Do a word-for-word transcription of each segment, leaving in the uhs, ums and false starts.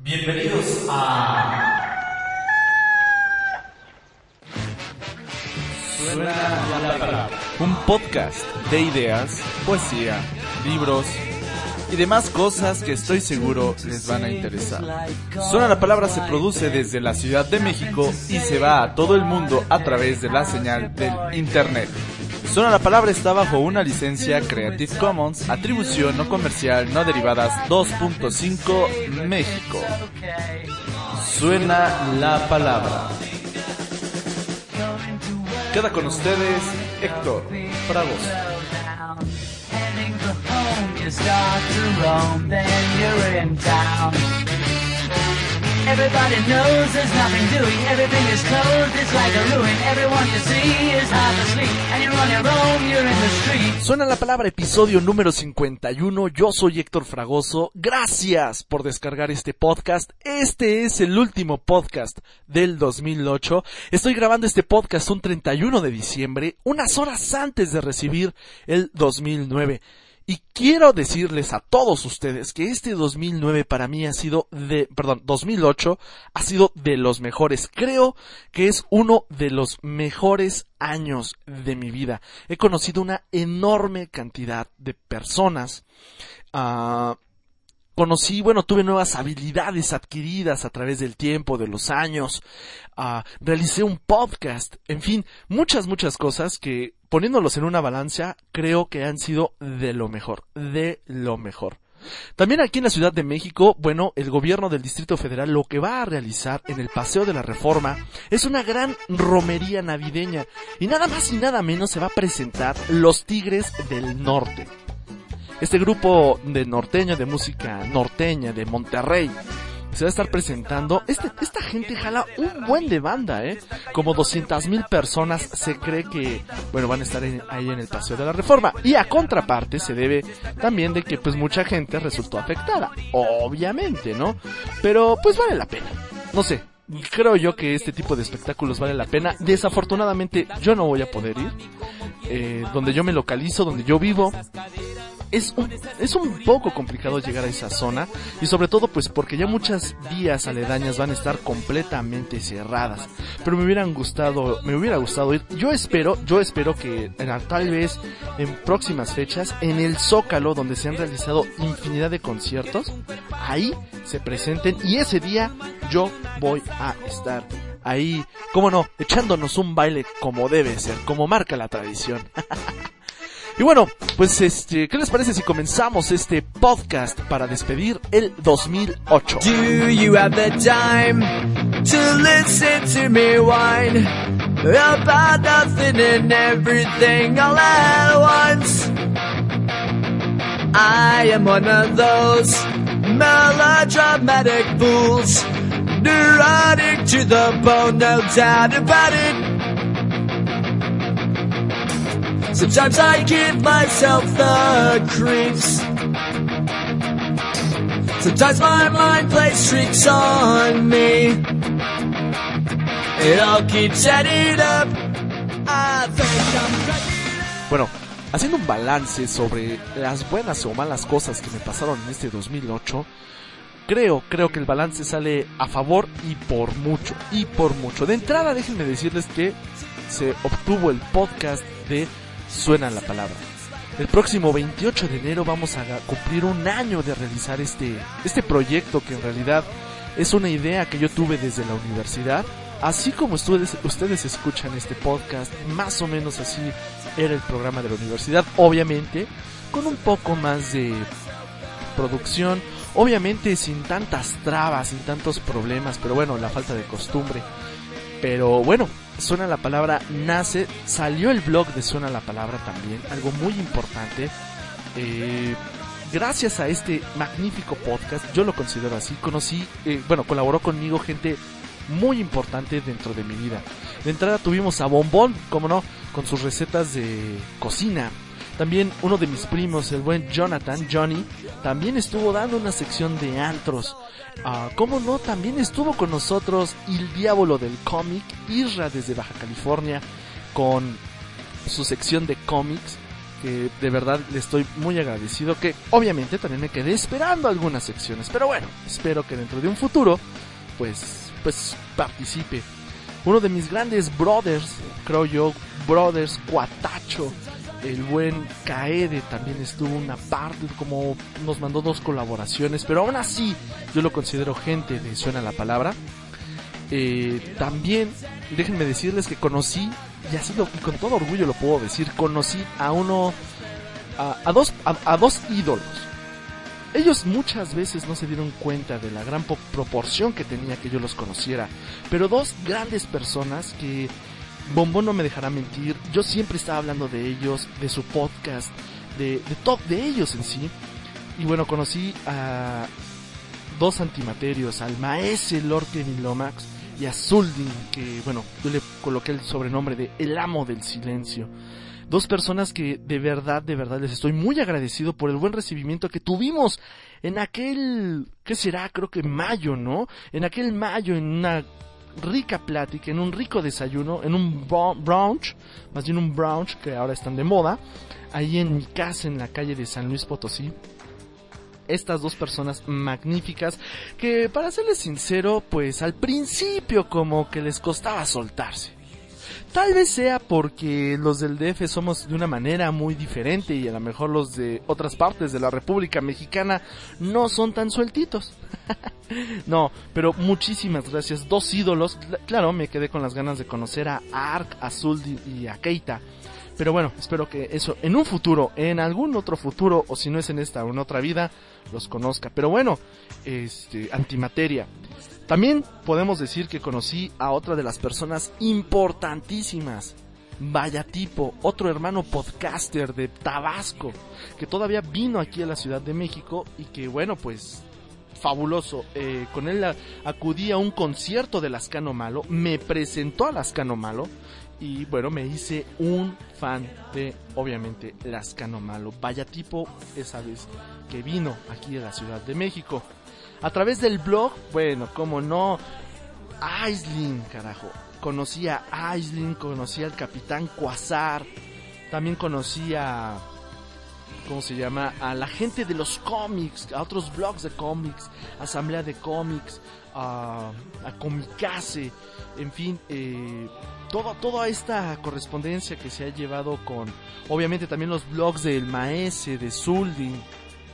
Bienvenidos a... Suena la palabra. Un podcast de ideas, poesía, libros y demás cosas que estoy seguro les van a interesar. Suena la palabra se produce desde la Ciudad de México y se va a todo el mundo a través de la señal del internet. Suena la palabra está bajo una licencia Creative Commons, atribución no comercial, no derivadas dos punto cinco México. Suena la palabra. Queda con ustedes Héctor Fragoso. Everybody knows there's nothing doing, everything is closed, it's like a ruin, everyone you see is half asleep, and you're on your own, you're in the street. Suena la palabra episodio número cincuenta y uno, yo soy Héctor Fragoso, gracias por descargar este podcast, este es el último podcast del dos mil ocho, estoy grabando este podcast un treinta y uno de diciembre, unas horas antes de recibir el dos mil nueve. Y quiero decirles a todos ustedes que este dos mil nueve para mí ha sido de, perdón, dos mil ocho ha sido de los mejores. Creo que es uno de los mejores años de mi vida. He conocido una enorme cantidad de personas. Uh, Conocí, bueno, tuve nuevas habilidades adquiridas a través del tiempo, de los años, uh, realicé un podcast, en fin, muchas, muchas cosas que, poniéndolos en una balanza, creo que han sido de lo mejor, de lo mejor. También aquí en la Ciudad de México, bueno, el gobierno del Distrito Federal lo que va a realizar en el Paseo de la Reforma es una gran romería navideña y nada más y nada menos se va a presentar Los Tigres del Norte. Este grupo de norteño, de música norteña, de Monterrey, se va a estar presentando. Este, esta gente jala un buen de banda, ¿eh? Como doscientas mil personas se cree que, bueno, van a estar en, ahí en el Paseo de la Reforma. Y a contraparte se debe también de que, pues, mucha gente resultó afectada. Obviamente, ¿no? Pero, pues, vale la pena. No sé. Creo yo que este tipo de espectáculos vale la pena. Desafortunadamente, yo no voy a poder ir. Eh, donde yo me localizo, donde yo vivo, es un, es un poco complicado llegar a esa zona y sobre todo pues porque ya muchas vías aledañas van a estar completamente cerradas, pero me hubieran gustado, me hubiera gustado ir. Yo espero, yo espero que tal vez en próximas fechas en el Zócalo, donde se han realizado infinidad de conciertos, ahí se presenten y ese día yo voy a estar ahí, cómo no, echándonos un baile como debe ser, como marca la tradición. Y bueno, pues este, ¿qué les parece si comenzamos este podcast para despedir el dos mil ocho? Do you have the time to listen to me whine about nothing and everything all at once? I am one of those melodramatic fools, neurotic to the bone, no doubt about it. Sometimes I give myself the creeps. Sometimes my mind plays tricks on me. It all keeps adding up. I think I'm crazy. Bueno, haciendo un balance sobre las buenas o malas cosas que me pasaron en este dos mil ocho, creo, creo que el balance sale a favor y por mucho, y por mucho. De entrada, déjenme decirles que se obtuvo el podcast de Suena la palabra. El próximo veintiocho de enero vamos a cumplir un año de realizar este, este proyecto que en realidad es una idea que yo tuve desde la universidad. Así como ustedes, ustedes escuchan este podcast, más o menos así era el programa de la universidad. Obviamente, con un poco más de producción. Obviamente sin tantas trabas, sin tantos problemas. Pero bueno, la falta de costumbre. Pero bueno, Suena la palabra nace, salió el blog de Suena la palabra también, algo muy importante. Eh, gracias a este magnífico podcast, yo lo considero así, conocí, eh, bueno, colaboró conmigo gente muy importante dentro de mi vida. De entrada tuvimos a Bombón, como no, con sus recetas de cocina. También uno de mis primos, el buen Jonathan, Johnny, también estuvo dando una sección de antros. Uh, ¿Cómo no? También estuvo con nosotros el diablo del cómic, Isra desde Baja California, con su sección de cómics. que de verdad le estoy muy agradecido, que obviamente también me quedé esperando algunas secciones, pero bueno, espero que dentro de un futuro pues pues participe. Uno de mis grandes brothers, creo yo, brothers Cuatacho, el buen Kaede también estuvo una parte, como nos mandó dos colaboraciones, pero aún así yo lo considero gente de Suena la Palabra. Eh, también déjenme decirles que conocí, y así lo, y con todo orgullo lo puedo decir, conocí a uno, a, a dos, a, a dos ídolos. Ellos muchas veces no se dieron cuenta de la gran po- proporción que tenía que yo los conociera, pero dos grandes personas que Bombón no me dejará mentir, yo siempre estaba hablando de ellos, de su podcast, de, de todo, de ellos en sí. Y bueno, conocí a dos antimaterios, al maese Lord Kevin Lomax y a Zuldin, que bueno, yo le coloqué el sobrenombre de El Amo del Silencio. Dos personas que de verdad, de verdad les estoy muy agradecido por el buen recibimiento que tuvimos en aquel, ¿qué será? Creo que mayo, ¿no? En aquel mayo, en una rica plática, en un rico desayuno, en un brunch, más bien un brunch que ahora están de moda, ahí en mi casa en la calle de San Luis Potosí. Estas dos personas magníficas que, para serles sincero, pues al principio como que les costaba soltarse. Tal vez sea porque los del D F somos de una manera muy diferente y a lo mejor los de otras partes de la República Mexicana no son tan sueltitos. No, pero muchísimas gracias. Dos ídolos. Claro, me quedé con las ganas de conocer a Ark, a Zuldin y a Keita. Pero bueno, espero que eso en un futuro, en algún otro futuro, o si no es en esta o en otra vida, los conozca. Pero bueno, este, Antimateria. También podemos decir que conocí a otra de las personas importantísimas, Vallatipo, otro hermano podcaster de Tabasco, que todavía vino aquí a la Ciudad de México y que bueno, pues fabuloso. Eh, con él a, acudí a un concierto de Lascano Malo, me presentó a Lascano Malo y bueno, me hice un fan de, obviamente, Lascano Malo. Vallatipo, esa vez que vino aquí a la Ciudad de México. A través del blog, bueno, como no, Aisling, carajo. Conocí a Aisling, conocí al Capitán Quasar, también conocí a, ¿cómo se llama? A la gente de los cómics, a otros blogs de cómics, Asamblea de Cómics, a, a Comicase, en fin, eh, todo, toda esta correspondencia que se ha llevado con, obviamente también los blogs del Maese, de Zuldin.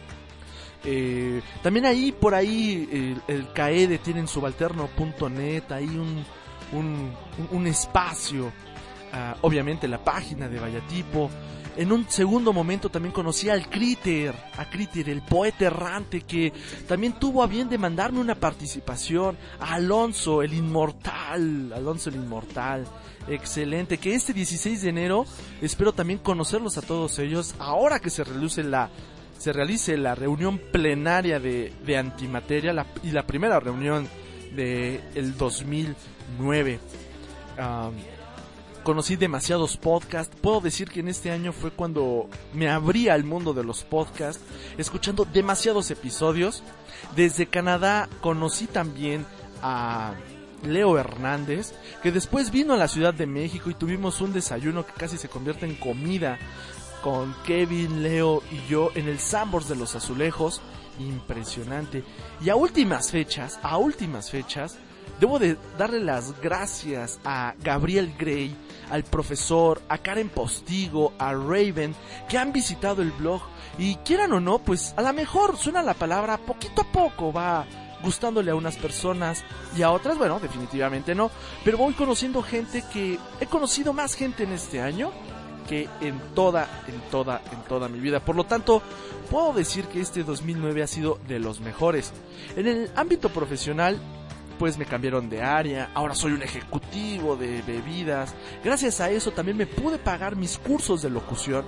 Eh, también ahí, por ahí, el, el Kaede tiene en subalterno punto net, ahí un, un, un espacio, uh, obviamente la página de Vallatipo. En un segundo momento también conocí al Critter, a Critter, el poeta errante, que también tuvo a bien de mandarme una participación. A Alonso, el inmortal, Alonso el inmortal, excelente, que este dieciséis de enero espero también conocerlos a todos ellos, ahora que se reluce la... se realice la reunión plenaria de, de Antimateria la, y la primera reunión de el dos mil nueve. Um, conocí demasiados podcasts. Puedo decir que en este año fue cuando me abrí al mundo de los podcasts, escuchando demasiados episodios. Desde Canadá conocí también a Leo Hernández, que después vino a la Ciudad de México y tuvimos un desayuno que casi se convierte en comida con Kevin, Leo y yo en el Sambors de los Azulejos. Impresionante. Y a últimas fechas, a últimas fechas, debo de darle las gracias a Gabriel Gray, al profesor, a Karen Postigo, a Raven, que han visitado el blog. Y quieran o no, pues a lo mejor Suena la Palabra, poquito a poco va gustándole a unas personas y a otras, bueno, definitivamente no. Pero voy conociendo gente que he conocido más gente en este año que en toda, en toda, en toda mi vida. Por lo tanto, puedo decir que este dos mil nueve ha sido de los mejores. En el ámbito profesional, pues me cambiaron de área, ahora soy un ejecutivo de bebidas. Gracias a eso también me pude pagar mis cursos de locución.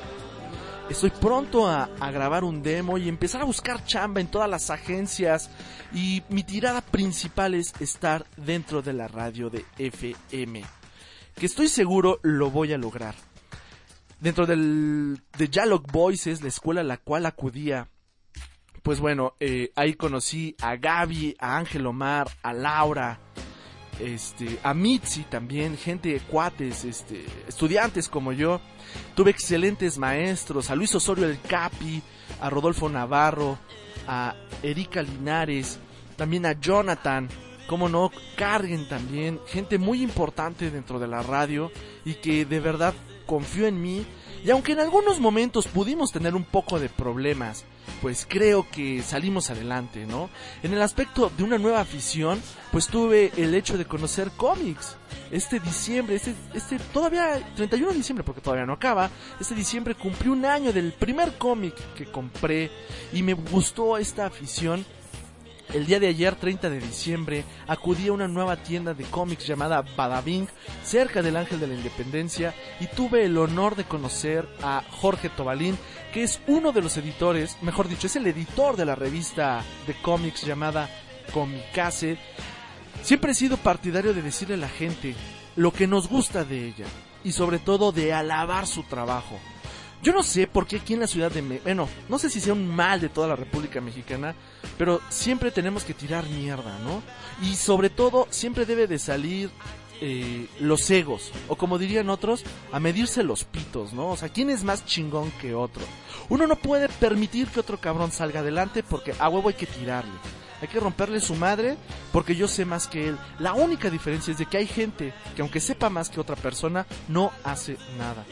Estoy pronto a, a grabar un demo y empezar a buscar chamba en todas las agencias. Y mi tirada principal es estar dentro de la radio de F M, que estoy seguro lo voy a lograr. Dentro del de Dialog Voices, la escuela a la cual acudía, pues bueno, eh, ahí conocí a Gaby, a Ángel Omar, a Laura, este, a Mitzi también, gente, cuates, este, estudiantes como yo. Tuve excelentes maestros, a Luis Osorio el Capi, a Rodolfo Navarro, a Erika Linares, también a Jonathan, como no, Carguen también, gente muy importante dentro de la radio y que de verdad confió en mí. Y aunque en algunos momentos pudimos tener un poco de problemas, pues creo que salimos adelante, ¿no? En el aspecto de una nueva afición, pues tuve el hecho de conocer cómics. Este diciembre, este, este todavía, treinta y uno de diciembre, porque todavía no acaba, este diciembre cumplí un año del primer cómic que compré y me gustó esta afición. El día de ayer, treinta de diciembre, acudí a una nueva tienda de cómics llamada Badabing, cerca del Ángel de la Independencia, y tuve el honor de conocer a Jorge Tobalín, que es uno de los editores, mejor dicho, es el editor de la revista de cómics llamada Comicase. Siempre he sido partidario de decirle a la gente lo que nos gusta de ella, y sobre todo de alabar su trabajo. Yo no sé por qué aquí en la ciudad de México, bueno, no sé si sea un mal de toda la República Mexicana, pero siempre tenemos que tirar mierda, ¿no? Y sobre todo, siempre debe de salir eh, los egos, o como dirían otros, a medirse los pitos, ¿no? O sea, ¿quién es más chingón que otro? Uno no puede permitir que otro cabrón salga adelante porque a huevo hay que tirarle. Hay que romperle su madre porque yo sé más que él. La única diferencia es de que hay gente que aunque sepa más que otra persona, no hace nada.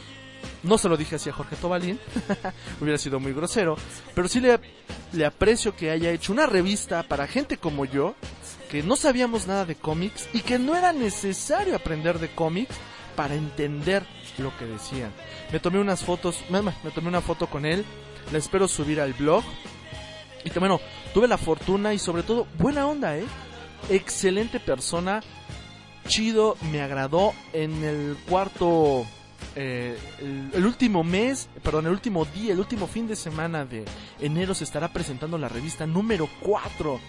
No se lo dije así a Jorge Tobalín, hubiera sido muy grosero, pero sí le, le aprecio que haya hecho una revista para gente como yo, que no sabíamos nada de cómics y que no era necesario aprender de cómics para entender lo que decían. Me tomé unas fotos, me, me tomé una foto con él, la espero subir al blog. Y también, bueno, tuve la fortuna y sobre todo buena onda, ¿eh? Excelente persona, chido, me agradó. En el cuarto... Eh, el, el último mes, perdón, el último día, el último fin de semana de enero se estará presentando la revista número cuatro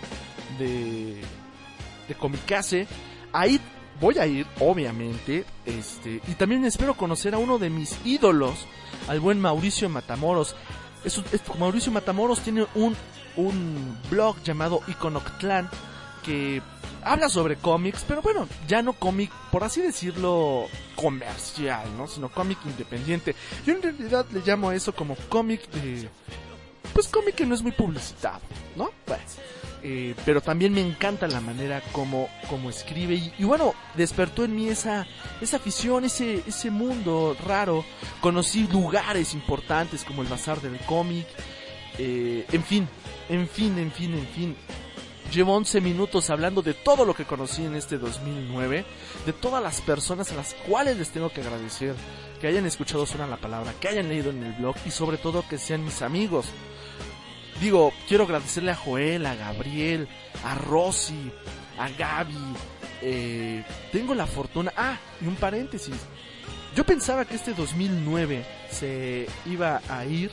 de, de Comicase. Ahí voy a ir, obviamente, este, y también espero conocer a uno de mis ídolos, al buen Mauricio Matamoros. Es, es, Mauricio Matamoros tiene un, un blog llamado Iconoctlán que habla sobre cómics, pero bueno, ya no cómic, por así decirlo, comercial, ¿no? Sino cómic independiente. Yo en realidad le llamo a eso como cómic de... Pues cómic que no es muy publicitado, ¿no? Bueno, eh, pero también me encanta la manera como, como escribe y, y bueno, despertó en mí esa, esa afición, ese, ese mundo raro. Conocí lugares importantes como el Bazar del Cómic, eh, en fin, en fin, en fin, en fin. Llevo once minutos hablando de todo lo que conocí en este dos mil nueve, de todas las personas a las cuales les tengo que agradecer que hayan escuchado Suena la Palabra, que hayan leído en el blog y sobre todo que sean mis amigos. Digo, quiero agradecerle a Joel, a Gabriel, a Rosy, a Gaby. Eh, tengo la fortuna... Ah, y un paréntesis. Yo pensaba que este dos mil nueve se iba a ir,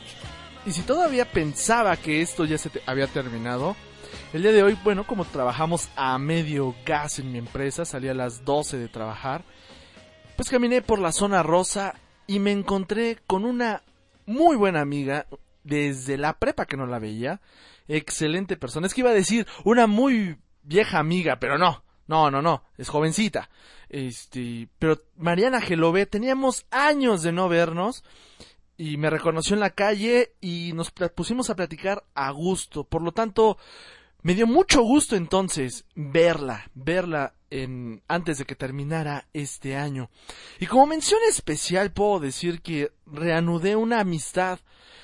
y si todavía pensaba que esto ya se te había terminado... El día de hoy, bueno, como trabajamos a medio gas en mi empresa, salí a las doce de trabajar, pues caminé por la zona rosa y me encontré con una muy buena amiga desde la prepa que no la veía, excelente persona. Es que iba a decir una muy vieja amiga, pero no, no, no, no, es jovencita. Este, pero Mariana Gelové, teníamos años de no vernos. Y me reconoció en la calle y nos pusimos a platicar a gusto. Por lo tanto, me dio mucho gusto entonces verla, verla en, antes de que terminara este año. Y como mención especial puedo decir que reanudé una amistad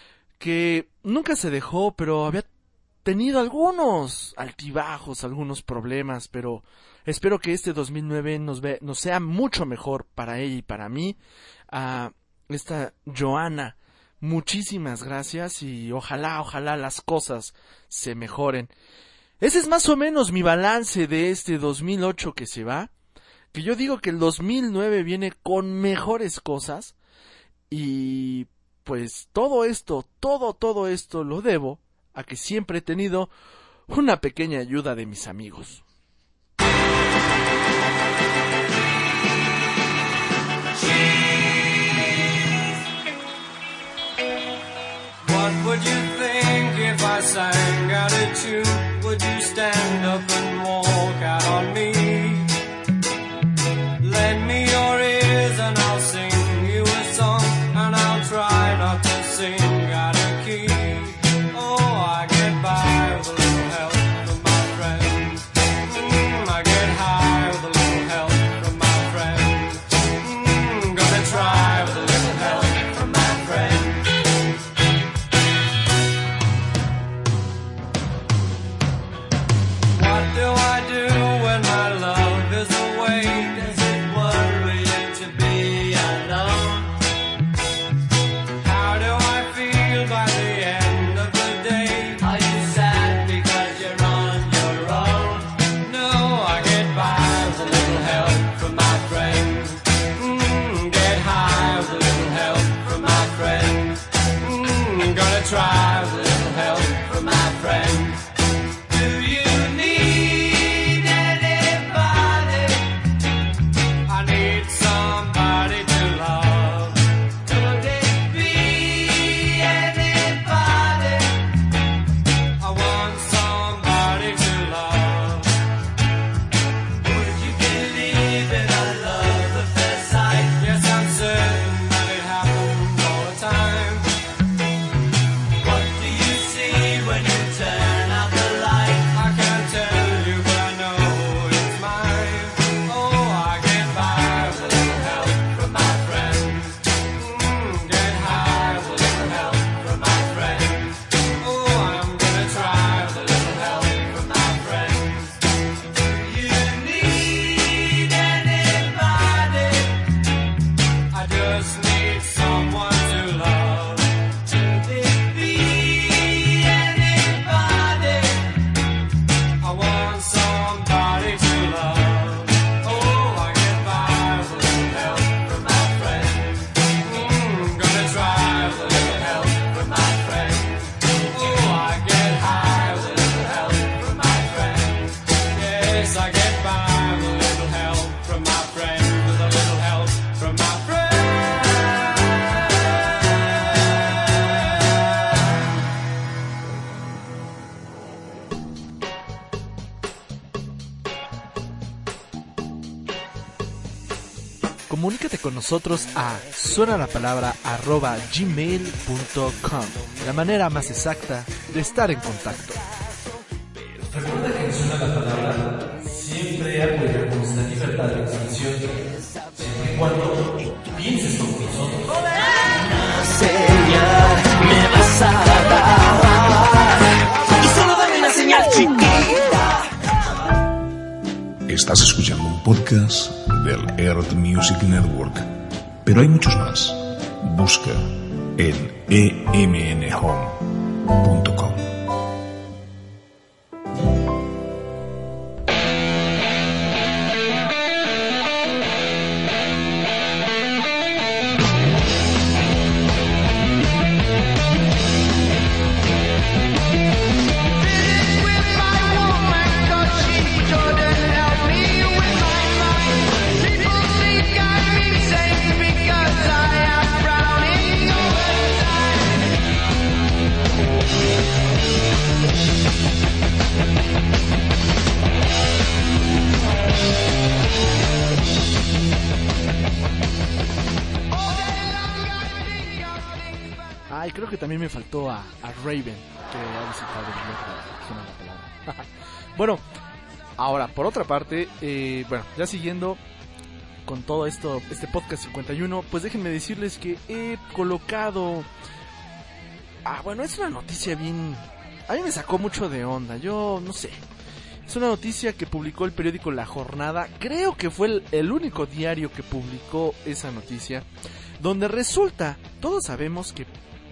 que nunca se dejó, pero había tenido algunos altibajos, algunos problemas, pero espero que este dos mil nueve nos, ve, nos sea mucho mejor para ella y para mí. Uh, esta Joana, muchísimas gracias y ojalá, ojalá las cosas se mejoren. Ese es más o menos mi balance de este dos mil ocho que se va, que yo digo que el dos mil nueve viene con mejores cosas y pues todo esto, todo, todo esto lo debo a que siempre he tenido una pequeña ayuda de mis amigos. What would you think if I sang out a tune? Would you stand up and walk out on me? Yes, I get by with a little help from my friends, with a little help from my friends. Comunícate con nosotros a suena la palabra arroba gmail punto com, la manera más exacta de estar en contacto. Recuerda que en Suena la Palabra siempre apoya con la libertad de expresión, siempre y cuando pienses como nosotros. Señor, me vas a dar y solo dame una señal chiquita. Estás escuchando un podcast del Earth Music Network, pero hay muchos más. Busca en e m n home punto com. Ay, creo que también me faltó a, a Raven, que ha visitado el blog de Suena la Palabra. Bueno, ahora, por otra parte, eh, bueno, ya siguiendo con todo esto, este podcast cincuenta y uno, pues déjenme decirles que he colocado... Ah, bueno, es una noticia bien... A mí me sacó mucho de onda, yo no sé. Es una noticia que publicó el periódico La Jornada, creo que fue el, el único diario que publicó esa noticia, donde resulta, todos sabemos que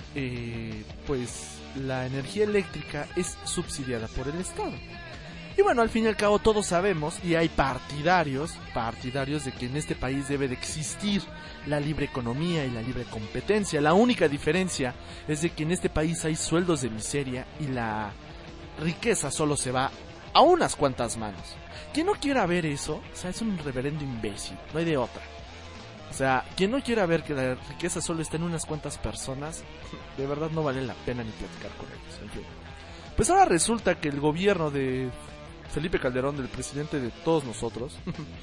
eh, pues la energía eléctrica es subsidiada por el Estado. Y bueno, al fin y al cabo todos sabemos, y hay partidarios, partidarios de que en este país debe de existir la libre economía y la libre competencia. La única diferencia es de que en este país hay sueldos de miseria y la riqueza solo se va a unas cuantas manos. Quien no quiera ver eso, o sea, es un reverendo imbécil, no hay de otra. O sea, quien no quiera ver que la riqueza solo está en unas cuantas personas, de verdad no vale la pena ni platicar con ellos. En fin. Pues ahora resulta que el gobierno de Felipe Calderón, del presidente de todos nosotros,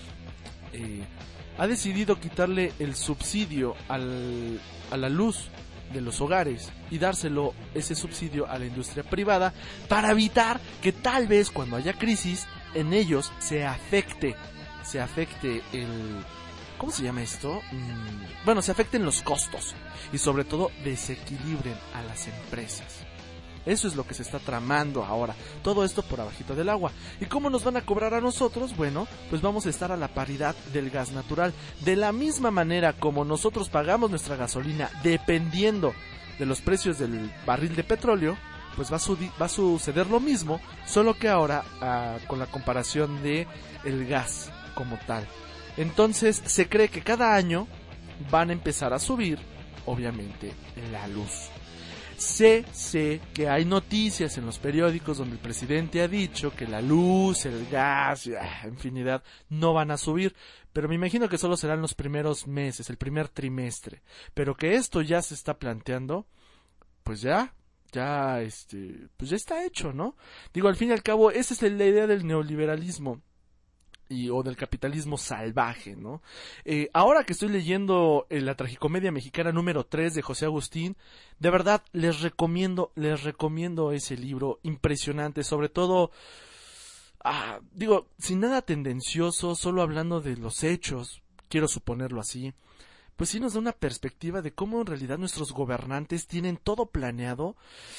eh, ha decidido quitarle el subsidio al, a la luz de los hogares y dárselo, ese subsidio, a la industria privada para evitar que tal vez cuando haya crisis en ellos se afecte, se afecte el... ¿Cómo se llama esto? Mm, bueno, se afecten los costos y sobre todo desequilibren a las empresas. Eso es lo que se está tramando ahora. Todo esto por abajito del agua. ¿Y cómo nos van a cobrar a nosotros? Bueno, pues vamos a estar a la paridad del gas natural. De la misma manera como nosotros pagamos nuestra gasolina dependiendo de los precios del barril de petróleo, pues va a, su- va a suceder lo mismo, solo que ahora ah, con la comparación de el gas como tal. Entonces se cree que cada año van a empezar a subir, obviamente, la luz. Sé, sé que hay noticias en los periódicos donde el presidente ha dicho que la luz, el gas, ah, infinidad, no van a subir, pero me imagino que solo serán los primeros meses, el primer trimestre, pero que esto ya se está planteando, pues ya, ya, este, pues ya está hecho, ¿no? Digo, al fin y al cabo, esa es la idea del neoliberalismo. Y, o del capitalismo salvaje, ¿no? Eh, ahora que estoy leyendo eh, la tragicomedia mexicana número tres de José Agustín, de verdad les recomiendo, les recomiendo ese libro, impresionante, sobre todo, ah, digo, sin nada tendencioso, solo hablando de los hechos, quiero suponerlo así, pues sí nos da una perspectiva de cómo en realidad nuestros gobernantes tienen todo planeado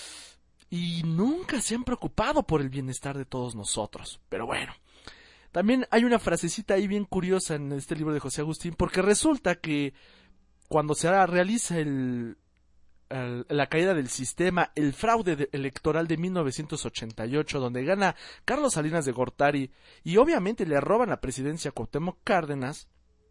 y nunca se han preocupado por el bienestar de todos nosotros, pero bueno. También hay una frasecita ahí bien curiosa en este libro de José Agustín, porque resulta que cuando se realiza el, el, la caída del sistema, el fraude de, electoral de mil novecientos ochenta y ocho, donde gana Carlos Salinas de Gortari y obviamente le roban la presidencia a Cuauhtémoc Cárdenas,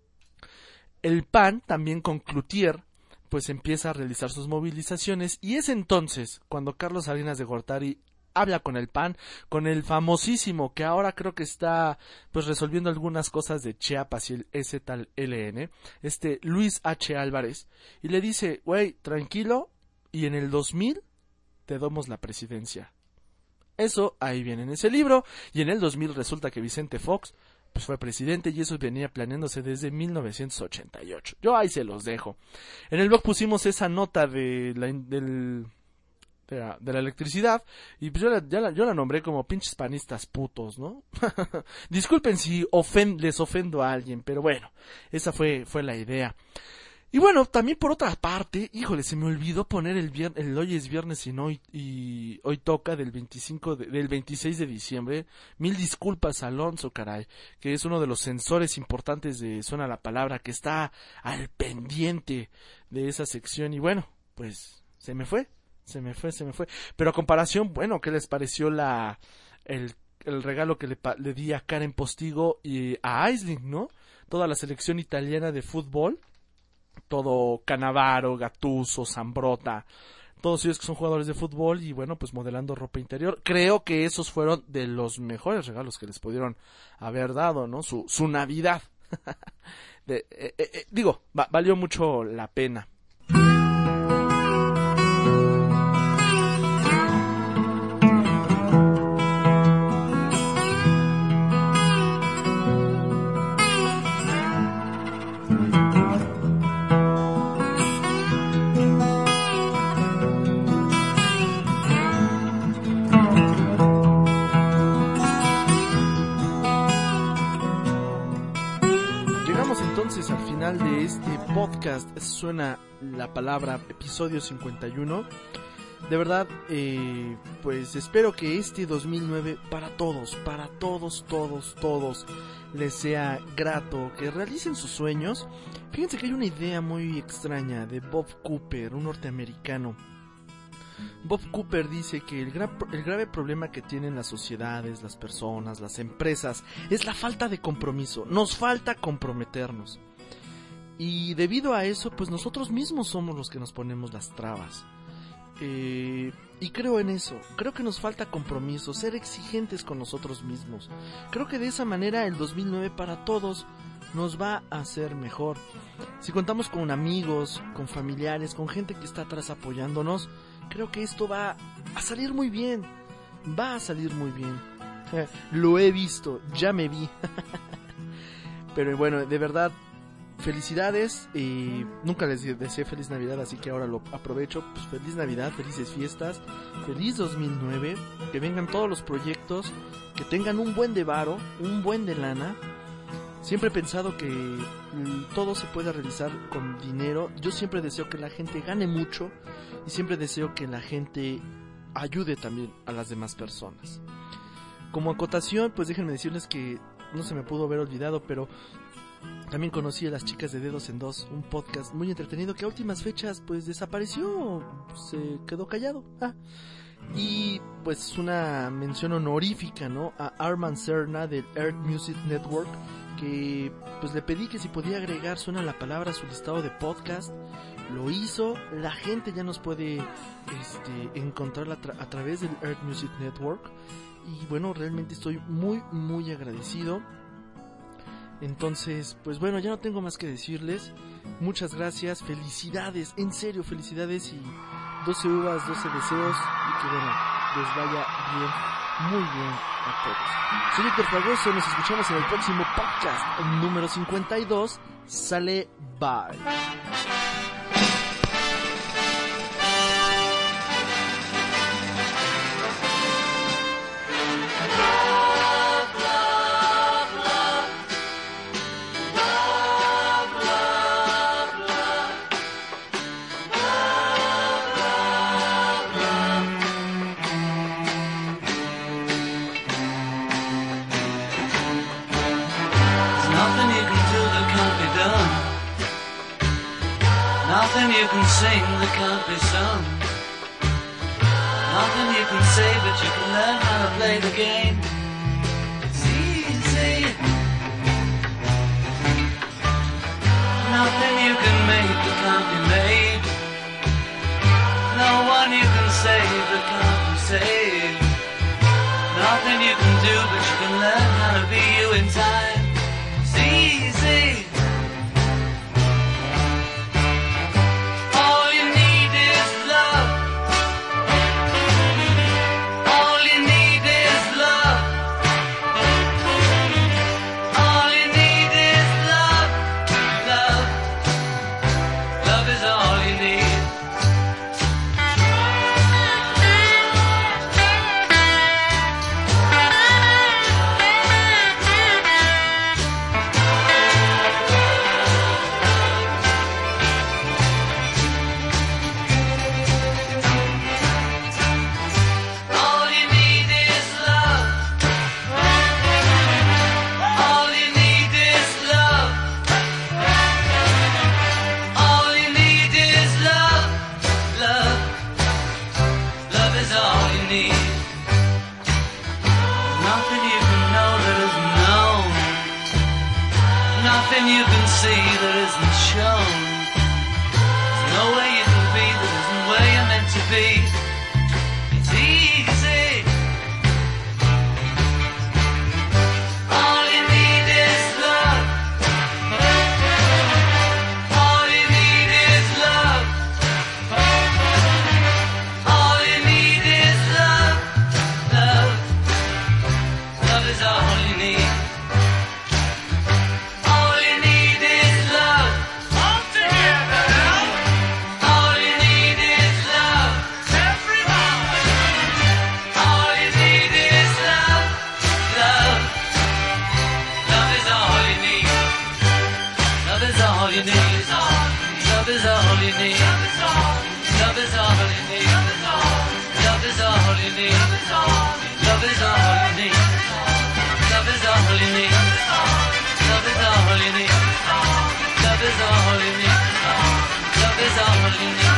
el P A N también con Cloutier pues empieza a realizar sus movilizaciones y es entonces cuando Carlos Salinas de Gortari habla con el P A N, con el famosísimo, que ahora creo que está pues resolviendo algunas cosas de Chiapas y el S tal L N, este Luis H. Álvarez, y le dice, güey, tranquilo, y en el dos mil te damos la presidencia. Eso ahí viene en ese libro, y en el dos mil resulta que Vicente Fox pues fue presidente, y eso venía planeándose desde mil novecientos ochenta y ocho. Yo ahí se los dejo. En el blog pusimos esa nota de la, del... De la, de la electricidad, y pues yo la, ya la, yo la nombré como pinches panistas putos, ¿no? Disculpen si ofen, les ofendo a alguien, pero bueno, esa fue, fue la idea. Y bueno, también por otra parte, híjole, se me olvidó poner el viernes, el hoy es viernes y no, hoy, y hoy toca del veinticinco de, del veintiséis de diciembre. Mil disculpas, Alonso, caray, que es uno de los sensores importantes de Suena la Palabra, que está al pendiente de esa sección, y bueno, pues se me fue. Se me fue, se me fue. Pero a comparación, bueno, ¿qué les pareció la el, el regalo que le, le di a Karen Postigo y a Aisling, ¿no? Toda la selección italiana de fútbol, todo Cannavaro, Gattuso, Zambrotta, todos ellos que son jugadores de fútbol y bueno, pues modelando ropa interior. Creo que esos fueron de los mejores regalos que les pudieron haber dado, ¿no? Su, su Navidad. de, eh, eh, digo, va, valió mucho la pena. Entonces al final de este podcast Suena la Palabra, episodio cincuenta y uno. De verdad, eh, pues espero que este dos mil nueve para todos, para todos, todos, todos les sea grato, que realicen sus sueños. Fíjense que hay una idea muy extraña de Bob Cooper, un norteamericano. Bob Cooper dice que el, gra- el grave problema que tienen las sociedades, las personas, las empresas, es la falta de compromiso. Nos falta comprometernos. Y debido a eso, pues nosotros mismos somos los que nos ponemos las trabas. Eh, y creo en eso. Creo que nos falta compromiso, ser exigentes con nosotros mismos. Creo que de esa manera el dos mil nueve para todos nos va a hacer mejor. Si contamos con amigos, con familiares, con gente que está atrás apoyándonos, creo que esto va a salir muy bien. Va a salir muy bien. Eh, lo he visto, ya me vi. Pero bueno, de verdad, felicidades. Y nunca les deseé feliz Navidad, así que ahora lo aprovecho. Pues feliz Navidad, felices fiestas, feliz dos mil nueve. Que vengan todos los proyectos, que tengan un buen de varo, un buen de lana. Siempre he pensado que todo se puede realizar con dinero. Yo siempre deseo que la gente gane mucho y siempre deseo que la gente ayude también a las demás personas. Como acotación, pues déjenme decirles que no se me pudo haber olvidado, pero también conocí a las chicas de Dedos en Dos, un podcast muy entretenido que a últimas fechas pues desapareció, se quedó callado. Ah. Y pues una mención honorífica, ¿no? A Arman Serna del Earth Music Network, que pues le pedí que si podía agregar Suena la Palabra a su listado de podcast. Lo hizo, la gente ya nos puede este, encontrarla a, tra- a través del Earth Music Network. Y bueno, realmente estoy muy muy agradecido. Entonces, pues bueno, ya no tengo más que decirles. Muchas gracias, felicidades, en serio, felicidades y doce uvas, doce deseos y que bueno, les vaya bien, muy bien a todos. Soy Víctor Fragoso, nos escuchamos en el próximo podcast número cincuenta y dos. Sale, bye. Nothing you can sing that can't be sung. Nothing you can say, but you can learn how to play the game. It's easy. Nothing you can make that can't be made. No one you can save that can't be saved. you can see that isn't shown. There's no way you can be that isn't where you're meant to be. It's easy. All you need is love. All you need is love. All you need is love. Love. Love is all you need. All you need is love. All together. All you need is love. Everybody. All you need is love. Love. Love is all you need. Love is all you need. Love is all you need. Love is all you need. Love is all you need. Love is all you need. Love is all you need. Love is all you need. Love is all you need. Love is all you need.